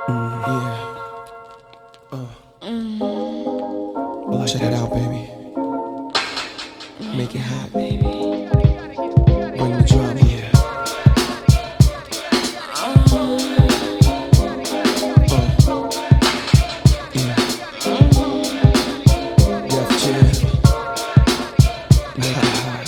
Yeah. Well, check it out, baby. Make it hot, baby. Bring the drama here. Yeah. Def Jam. Make it hot.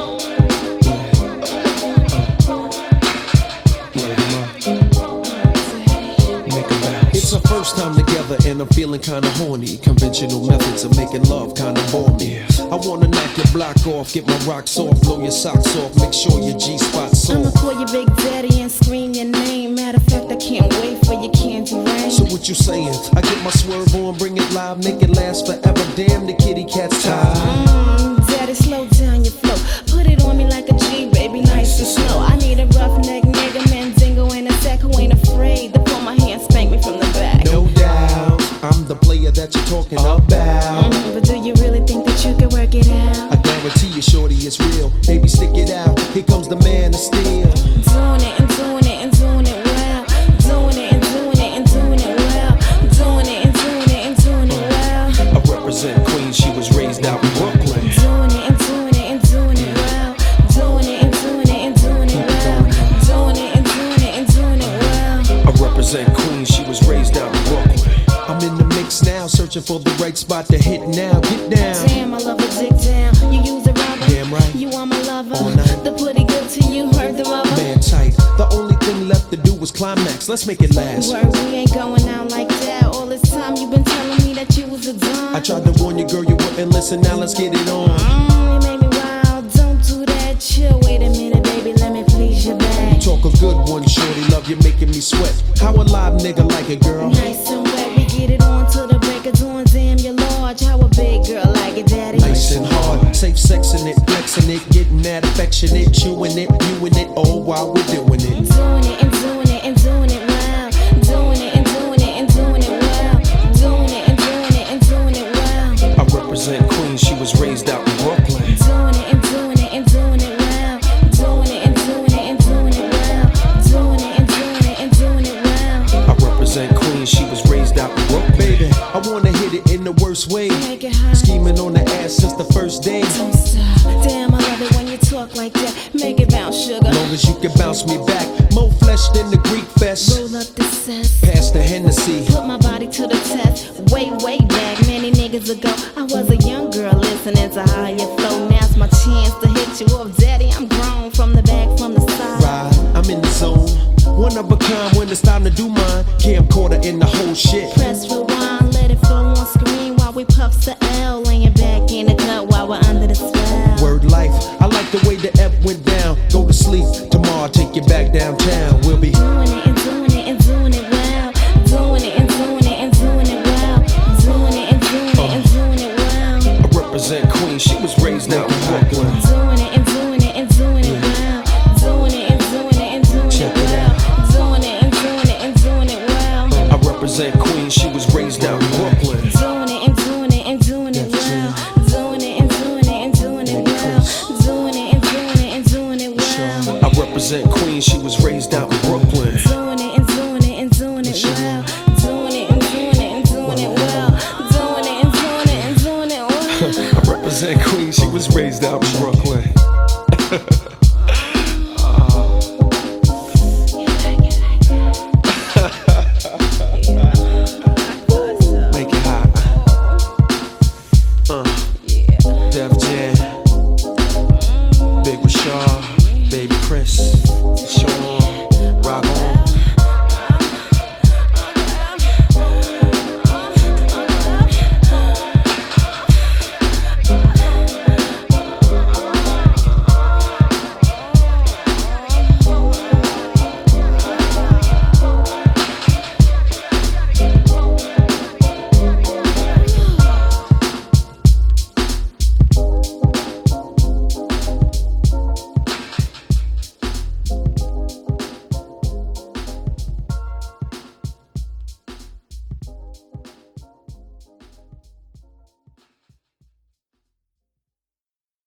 It's our first time together and I'm feeling kinda horny. Conventional methods of making love kinda bore me. I wanna knock your block off, get my rocks off, blow your socks off, make sure your G-spot's I'ma soft. call you Big Daddy and scream your name. Matter of fact, I can't wait for your candy rain. So what you saying? I get my swerve on, bring it live, make it last forever. Damn, the kitty cat's tired. Daddy, slow down your flow. Put it on me like a G, baby, nice and slow. I need a roughneck nigga, Mandingo and a sack who ain't afraid to pull my hand, spank me from the back. No doubt, I'm the player that you're talking about. But do you really think that you can work it out? I guarantee you, shorty, it's real. Baby, stick it out. Here comes the man of steel. Doing it and doing it and doing it well. Doing it and doing it and doing it well. Doing it and doing it and doing it well. I represent Queens. She was raised out in Brooklyn. Doing it and doing it and doing it well. Doing it and doing it and doing it well. Doing it and doing it and doing it well. I represent Queens. She was raised out in Brooklyn. I'm in the mix now, searching for the right spot to hit now. Get down. Damn, I love a dick down. You use a rubber. Damn right. You are my lover. All night. The pretty good to you, heard the rubber. Man tight. The only thing left to do was climax. Let's make it last. Word, we ain't going out like that. All this time you been telling me that you was a dime. I tried to warn you, girl, you wouldn't listen. Now let's get it on. You made me wild. Don't do that. Chill. Wait a minute, baby. Let me please your back. Talk a good one, shorty. Love you making me sweat. How a live nigga like it, girl? Nice and wet. We get it on till the break of dawn. Damn, you're large. How a big girl like it, daddy? Nice and hard. Safe sexing it, flexing it, getting that affectionate, chewing it, viewing it, all while we're doing it. Doing it and doing it and doing it well. Doing it and doing it and doing it well. Doing it and doing it and doing it well. I represent Queens. She was raised out in Brooklyn. Doing it and doing it and doing it well. Doing it and doing it and doing it well. Doing it and doing it and doing it well. I represent Queens. She was raised out in Brooklyn. Baby, I wanna hit it in the worst way. Make it hot. Scheming on the ass since the first day. Don't stop. Damn, I love it when you talk like that. Make it bounce, sugar. Long as you can bounce me back. More flesh than the Greek fest. Roll up the cess. Pass the Hennessy. Put my body to the test. Way back, many niggas ago, I was a young girl listening to how you flow. Now's my chance to hit you up, daddy. I'm grown from the back, from the side. Ride, I'm in the zone. One of a kind when it's time to do mine. Camcorder in the whole shit. Press rewind, let it flow on screen while we puff the L. Laying back in the cut while we're under the spell. Word life, I like the way the F went down. Go to sleep, tomorrow I'll take you back downtown. We'll be Doing it and doing it and doing it well. Doing it and doing it and doing it well. Doing it and doing it and doing it well. I represent Queens. She was raised out in Brooklyn. Doing it and doing it and doing it well. Doing it and doing it and doing Check it it well. out. Doing it and doing it and doing it well. I represent Queens. She was raised out in Brooklyn. Doing it and doing it and doing it well. Doing it and doing it and doing it well. Doing it and doing it and doing it well. I represent Queens. She was raised out in Brooklyn. Doing it and doing it and doing it well. Doing it and doing it and doing it well. Doing it and doing it and doing it well. I represent Queens. She was raised out in Brooklyn. Make it hot. Def Jam. Big Rashad. Baby Chris. Sean. Rock on.